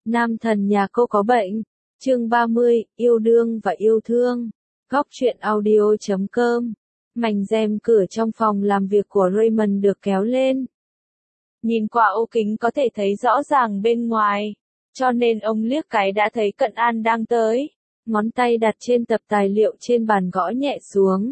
Nam thần nhà cô có bệnh. Chương 30, yêu đương và yêu thương. Góc truyện audio.com. Mảnh rèm cửa trong phòng làm việc của Raymond được kéo lên. Nhìn qua ô kính có thể thấy rõ ràng bên ngoài, cho nên ông liếc cái đã thấy Cận An đang tới. Ngón tay đặt trên tập tài liệu trên bàn gõ nhẹ xuống.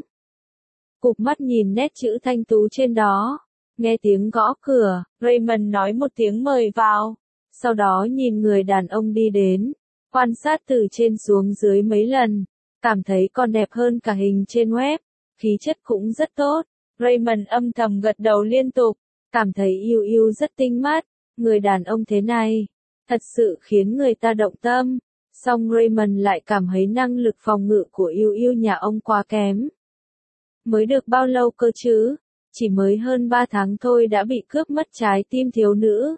Cụp mắt nhìn nét chữ thanh tú trên đó. Nghe tiếng gõ cửa, Raymond nói một tiếng mời vào. Sau đó nhìn người đàn ông đi đến, quan sát từ trên xuống dưới mấy lần, cảm thấy còn đẹp hơn cả hình trên web, khí chất cũng rất tốt. Raymond âm thầm gật đầu liên tục, cảm thấy yêu yêu rất tinh mắt, người đàn ông thế này, thật sự khiến người ta động tâm. Song Raymond lại cảm thấy năng lực phòng ngự của yêu yêu nhà ông quá kém. Mới được bao lâu cơ chứ? Chỉ mới hơn 3 tháng thôi đã bị cướp mất trái tim thiếu nữ.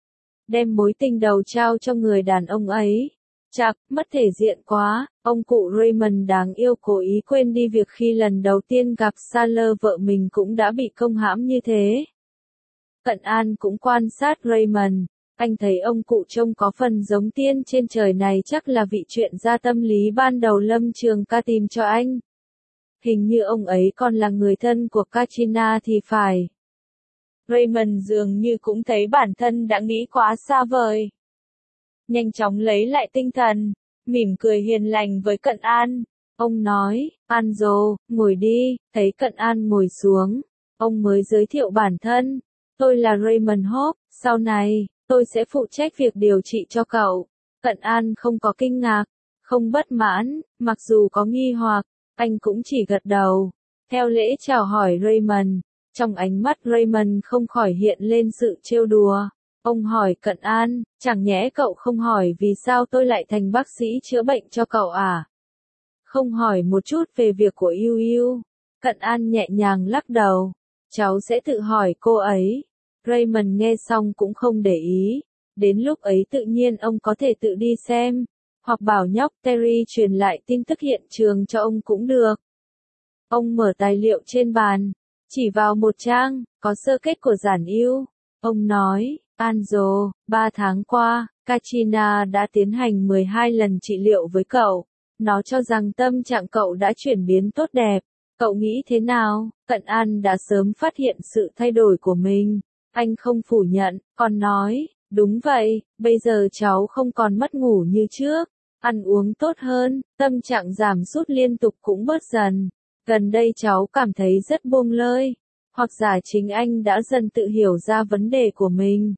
Đem mối tình đầu trao cho người đàn ông ấy. Chạc, mất thể diện quá, ông cụ Raymond đáng yêu cố ý quên đi việc khi lần đầu tiên gặp Sailor vợ mình cũng đã bị công hãm như thế. Cận An cũng quan sát Raymond, anh thấy ông cụ trông có phần giống tiên trên trời này, chắc là vị chuyên gia tâm lý ban đầu Lâm Trường Ca tìm cho anh. Hình như ông ấy còn là người thân của Katrina thì phải. Raymond dường như cũng thấy bản thân đã nghĩ quá xa vời. Nhanh chóng lấy lại tinh thần, mỉm cười hiền lành với Cận An. Ông nói, Anjo, ngồi đi. Thấy Cận An ngồi xuống, ông mới giới thiệu bản thân. Tôi là Raymond Hope, sau này, tôi sẽ phụ trách việc điều trị cho cậu. Cận An không có kinh ngạc, không bất mãn, mặc dù có nghi hoặc, anh cũng chỉ gật đầu. Theo lễ chào hỏi Raymond, trong ánh mắt Raymond không khỏi hiện lên sự trêu đùa. Ông hỏi Cận An, chẳng nhẽ cậu không hỏi vì sao tôi lại thành bác sĩ chữa bệnh cho cậu à? Không hỏi một chút về việc của Yêu Yêu. Cận An nhẹ nhàng lắc đầu. Cháu sẽ tự hỏi cô ấy. Raymond nghe xong cũng không để ý. Đến lúc ấy tự nhiên ông có thể tự đi xem. Hoặc bảo nhóc Terry truyền lại tin tức hiện trường cho ông cũng được. Ông mở tài liệu trên bàn, chỉ vào một trang, có sơ kết của Giản Yêu. Ông nói, Anjo, 3 tháng qua, Katrina đã tiến hành 12 lần trị liệu với cậu. Nó cho rằng tâm trạng cậu đã chuyển biến tốt đẹp. Cậu nghĩ thế nào? Cận An đã sớm phát hiện sự thay đổi của mình. Anh không phủ nhận, còn nói, đúng vậy, bây giờ cháu không còn mất ngủ như trước. Ăn uống tốt hơn, tâm trạng giảm sút liên tục cũng bớt dần. Gần đây cháu cảm thấy rất buông lơi. Hoặc giả chính anh đã dần tự hiểu ra vấn đề của mình.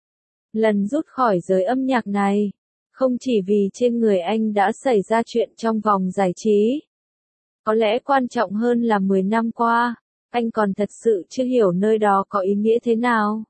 Lần rút khỏi giới âm nhạc này, không chỉ vì trên người anh đã xảy ra chuyện trong vòng giải trí. Có lẽ quan trọng hơn là 10 năm qua, anh còn thật sự chưa hiểu nơi đó có ý nghĩa thế nào.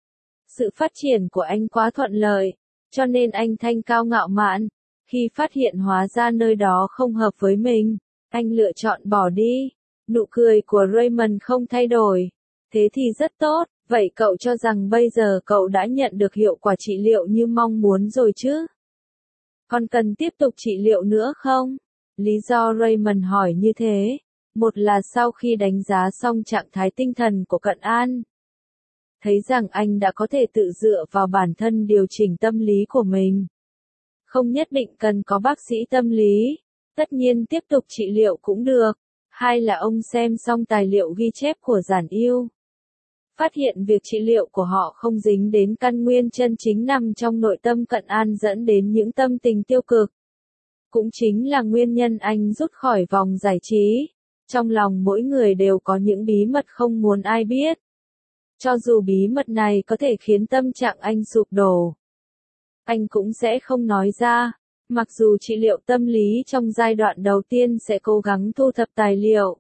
Sự phát triển của anh quá thuận lợi, cho nên anh thanh cao ngạo mạn. Khi phát hiện hóa ra nơi đó không hợp với mình, anh lựa chọn bỏ đi. Nụ cười của Raymond không thay đổi. Thế thì rất tốt, vậy cậu cho rằng bây giờ cậu đã nhận được hiệu quả trị liệu như mong muốn rồi chứ? Còn cần tiếp tục trị liệu nữa không? Lý do Raymond hỏi như thế, một là sau khi đánh giá xong trạng thái tinh thần của Cận An, thấy rằng anh đã có thể tự dựa vào bản thân điều chỉnh tâm lý của mình. Không nhất định cần có bác sĩ tâm lý, tất nhiên tiếp tục trị liệu cũng được. Hai là ông xem xong tài liệu ghi chép của Giản Yêu, phát hiện việc trị liệu của họ không dính đến căn nguyên chân chính nằm trong nội tâm Cận An dẫn đến những tâm tình tiêu cực. Cũng chính là nguyên nhân anh rút khỏi vòng giải trí. Trong lòng mỗi người đều có những bí mật không muốn ai biết. Cho dù bí mật này có thể khiến tâm trạng anh sụp đổ, anh cũng sẽ không nói ra. Mặc dù trị liệu tâm lý trong giai đoạn đầu tiên sẽ cố gắng thu thập tài liệu,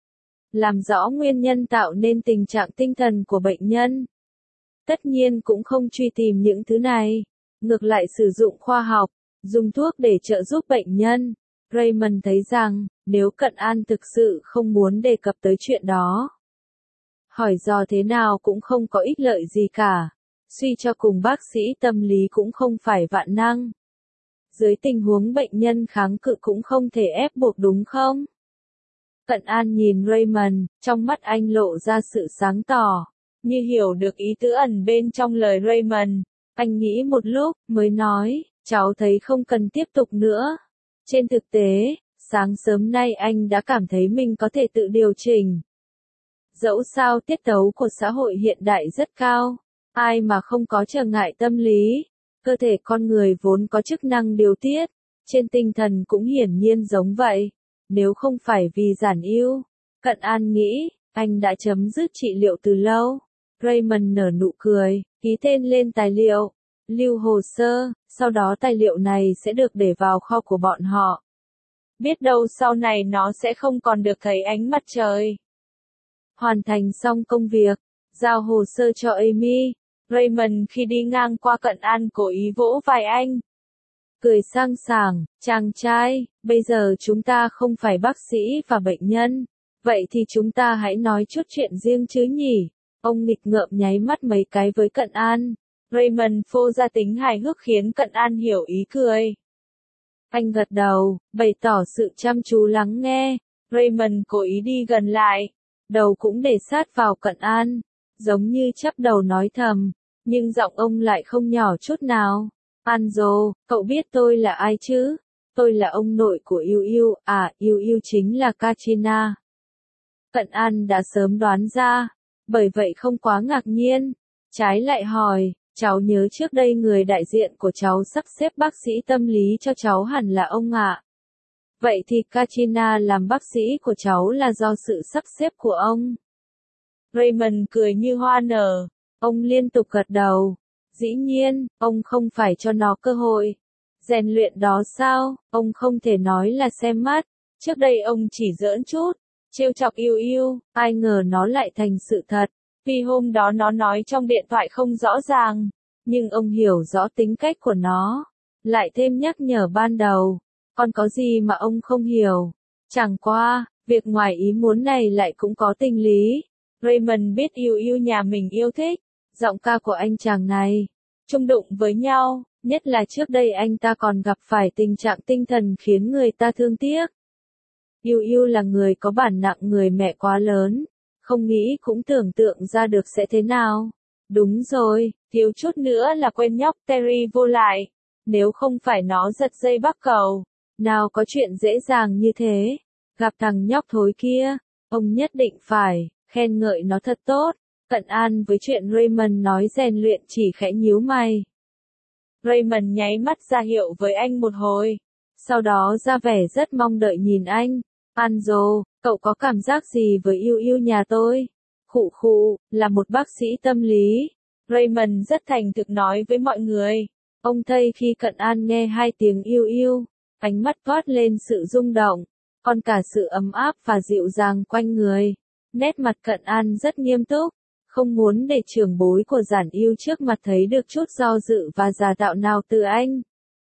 làm rõ nguyên nhân tạo nên tình trạng tinh thần của bệnh nhân. Tất nhiên cũng không truy tìm những thứ này, ngược lại sử dụng khoa học, dùng thuốc để trợ giúp bệnh nhân. Raymond thấy rằng, nếu Cận An thực sự không muốn đề cập tới chuyện đó, hỏi dò thế nào cũng không có ích lợi gì cả. Suy cho cùng bác sĩ tâm lý cũng không phải vạn năng. Dưới tình huống bệnh nhân kháng cự cũng không thể ép buộc đúng không? Cận An nhìn Raymond, trong mắt anh lộ ra sự sáng tỏ, như hiểu được ý tứ ẩn bên trong lời Raymond. Anh nghĩ một lúc, mới nói, cháu thấy không cần tiếp tục nữa. Trên thực tế, sáng sớm nay anh đã cảm thấy mình có thể tự điều chỉnh. Dẫu sao tiết tấu của xã hội hiện đại rất cao, ai mà không có trở ngại tâm lý, cơ thể con người vốn có chức năng điều tiết, trên tinh thần cũng hiển nhiên giống vậy. Nếu không phải vì giản ưu, Cận An nghĩ, anh đã chấm dứt trị liệu từ lâu. Raymond nở nụ cười, ký tên lên tài liệu, lưu hồ sơ, sau đó tài liệu này sẽ được để vào kho của bọn họ. Biết đâu sau này nó sẽ không còn được thấy ánh mặt trời. Hoàn thành xong công việc, giao hồ sơ cho Amy, Raymond khi đi ngang qua Cận An cố ý vỗ vai anh. Cười sang sảng, chàng trai, bây giờ chúng ta không phải bác sĩ và bệnh nhân, vậy thì chúng ta hãy nói chút chuyện riêng chứ nhỉ? Ông nghịch ngợm nháy mắt mấy cái với Cận An. Raymond phô ra tính hài hước khiến Cận An hiểu ý cười. Anh gật đầu, bày tỏ sự chăm chú lắng nghe. Raymond cố ý đi gần lại, đầu cũng để sát vào Cận An, giống như chắp đầu nói thầm, nhưng giọng ông lại không nhỏ chút nào. Anzo, cậu biết tôi là ai chứ? Tôi là ông nội của Yêu Yêu, Yêu Yêu chính là Katrina. Cận An đã sớm đoán ra, bởi vậy không quá ngạc nhiên. Trái lại hỏi, cháu nhớ trước đây người đại diện của cháu sắp xếp bác sĩ tâm lý cho cháu hẳn là ông ạ. Vậy thì Katrina làm bác sĩ của cháu là do sự sắp xếp của ông. Raymond cười như hoa nở, ông liên tục gật đầu. Dĩ nhiên, ông không phải cho nó cơ hội. Rèn luyện đó sao, ông không thể nói là xem mắt. Trước đây ông chỉ giỡn chút, trêu chọc Yêu Yêu, ai ngờ nó lại thành sự thật. Vì hôm đó nó nói trong điện thoại không rõ ràng, nhưng ông hiểu rõ tính cách của nó. Lại thêm nhắc nhở ban đầu, còn có gì mà ông không hiểu. Chẳng qua, việc ngoài ý muốn này lại cũng có tình lý. Raymond biết Yêu Yêu nhà mình yêu thích giọng ca của anh chàng này, chung đụng với nhau, nhất là trước đây anh ta còn gặp phải tình trạng tinh thần khiến người ta thương tiếc. Yêu Yêu là người có bản nặng người mẹ quá lớn, không nghĩ cũng tưởng tượng ra được sẽ thế nào. Đúng rồi, thiếu chút nữa là quên nhóc Terry vô lại, nếu không phải nó giật dây bắc cầu, nào có chuyện dễ dàng như thế. Gặp thằng nhóc thối kia, ông nhất định phải khen ngợi nó thật tốt. Cận An với chuyện Raymond nói rèn luyện chỉ khẽ nhíu mày. Raymond nháy mắt ra hiệu với anh một hồi, sau đó ra vẻ rất mong đợi nhìn anh. Anzo, cậu có cảm giác gì với Yêu Yêu nhà tôi? Khụ khụ, là một bác sĩ tâm lý. Raymond rất thành thực nói với mọi người. Ông thây khi Cận An nghe hai tiếng Yêu Yêu, ánh mắt toát lên sự rung động, còn cả sự ấm áp và dịu dàng quanh người. Nét mặt Cận An rất nghiêm túc, không muốn để trưởng bối của Giản Yêu trước mặt thấy được chút do dự và giả tạo nào từ anh.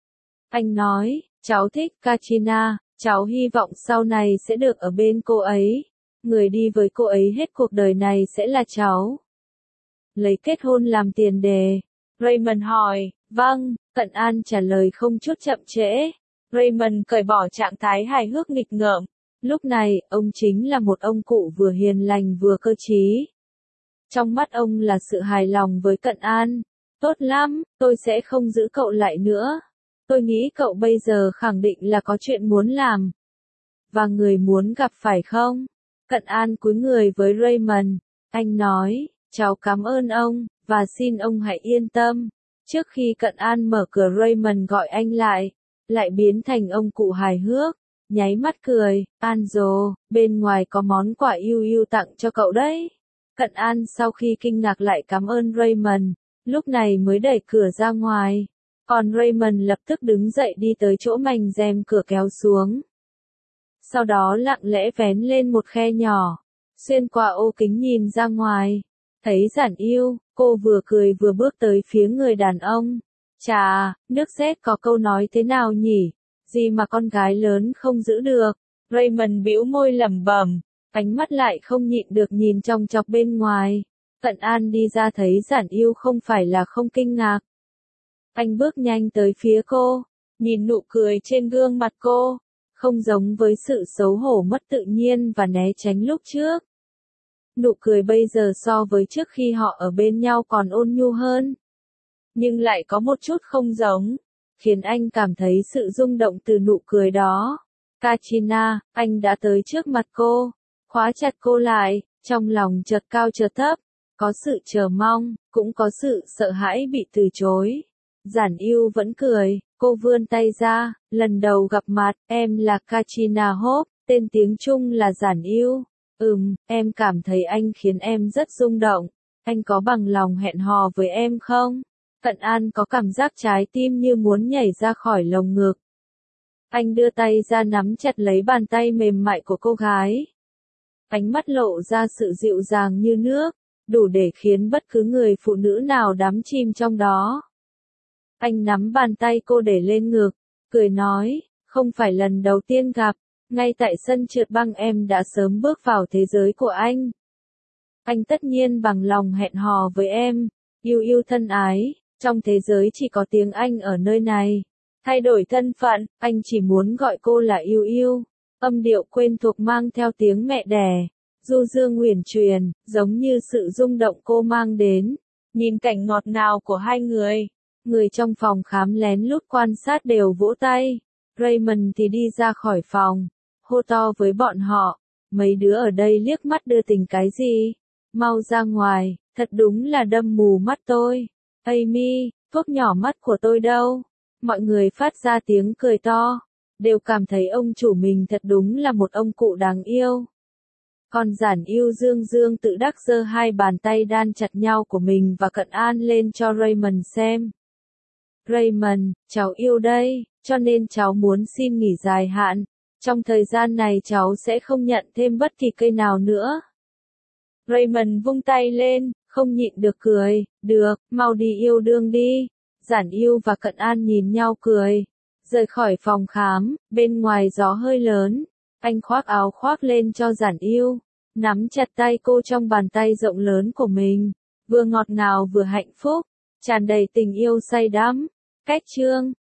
Anh nói, cháu thích Katrina, cháu hy vọng sau này sẽ được ở bên cô ấy. Người đi với cô ấy hết cuộc đời này sẽ là cháu. Lấy kết hôn làm tiền đề. Raymond hỏi, vâng, Cận An trả lời không chút chậm trễ. Raymond cởi bỏ trạng thái hài hước nghịch ngợm. Lúc này, ông chính là một ông cụ vừa hiền lành vừa cơ trí. Trong mắt ông là sự hài lòng với Cận An. Tốt lắm, tôi sẽ không giữ cậu lại nữa. Tôi nghĩ cậu bây giờ khẳng định là có chuyện muốn làm. Và người muốn gặp phải không? Cận An cúi người với Raymond. Anh nói, cháu cảm ơn ông, và xin ông hãy yên tâm. Trước khi Cận An mở cửa Raymond gọi anh lại biến thành ông cụ hài hước. Nháy mắt cười, Anzo, bên ngoài có món quà Yêu Yêu tặng cho cậu đấy. Cận An sau khi kinh ngạc lại cảm ơn Raymond, lúc này mới đẩy cửa ra ngoài. Còn Raymond lập tức đứng dậy đi tới chỗ mành rèm cửa kéo xuống. Sau đó lặng lẽ vén lên một khe nhỏ, xuyên qua ô kính nhìn ra ngoài. Thấy Giản Yêu, cô vừa cười vừa bước tới phía người đàn ông. Chà, nước sét có câu nói thế nào nhỉ? Gì mà con gái lớn không giữ được. Raymond bĩu môi lẩm bẩm, ánh mắt lại không nhịn được nhìn chòng chọc bên ngoài. Cận An đi ra thấy Giản Yêu không phải là không kinh ngạc. Anh bước nhanh tới phía cô, nhìn nụ cười trên gương mặt cô, không giống với sự xấu hổ mất tự nhiên và né tránh lúc trước. Nụ cười bây giờ so với trước khi họ ở bên nhau còn ôn nhu hơn. Nhưng lại có một chút không giống. khiến anh cảm thấy sự rung động từ nụ cười đó. Katrina, anh đã tới trước mặt cô, khóa chặt cô lại, trong lòng chợt cao chợt thấp, có sự chờ mong, cũng có sự sợ hãi bị từ chối. Giản Yêu vẫn cười, cô vươn tay ra, lần đầu gặp mặt, em là Katrina Hope, tên tiếng Trung là Giản Yêu. Em cảm thấy anh khiến em rất rung động, anh có bằng lòng hẹn hò với em không? Cận An có cảm giác trái tim như muốn nhảy ra khỏi lồng ngực. Anh đưa tay ra nắm chặt lấy bàn tay mềm mại của cô gái. Ánh mắt lộ ra sự dịu dàng như nước, đủ để khiến bất cứ người phụ nữ nào đắm chìm trong đó. Anh nắm bàn tay cô để lên ngực, cười nói, không phải lần đầu tiên gặp, ngay tại sân trượt băng em đã sớm bước vào thế giới của anh. Anh tất nhiên bằng lòng hẹn hò với em, Yêu Yêu thân ái, trong thế giới chỉ có tiếng Anh ở nơi này. Thay đổi thân phận, anh chỉ muốn gọi cô là Yêu Yêu. Âm điệu quen thuộc mang theo tiếng mẹ đẻ, du dương uyển chuyển, giống như sự rung động cô mang đến. Nhìn cảnh ngọt ngào của hai người trong phòng khám lén lút quan sát đều vỗ tay. Raymond thì đi ra khỏi phòng, hô to với bọn họ, mấy đứa ở đây liếc mắt đưa tình cái gì? Mau ra ngoài, thật đúng là đâm mù mắt tôi. Amy, thuốc nhỏ mắt của tôi đâu? Mọi người phát ra tiếng cười to, đều cảm thấy ông chủ mình thật đúng là một ông cụ đáng yêu. Còn Giản Yêu dương dương tự đắc giơ hai bàn tay đan chặt nhau của mình và Cận An lên cho Raymond xem. Raymond, cháu yêu đây, cho nên cháu muốn xin nghỉ dài hạn. Trong thời gian này cháu sẽ không nhận thêm bất kỳ cây nào nữa. Raymond vung tay lên, không nhịn được cười, được, mau đi yêu đương đi. Giản Yêu và Cận An nhìn nhau cười. Rời khỏi phòng khám, bên ngoài gió hơi lớn. Anh khoác áo khoác lên cho Giản Yêu, nắm chặt tay cô trong bàn tay rộng lớn của mình. Vừa ngọt ngào vừa hạnh phúc, tràn đầy tình yêu say đắm. Cách chương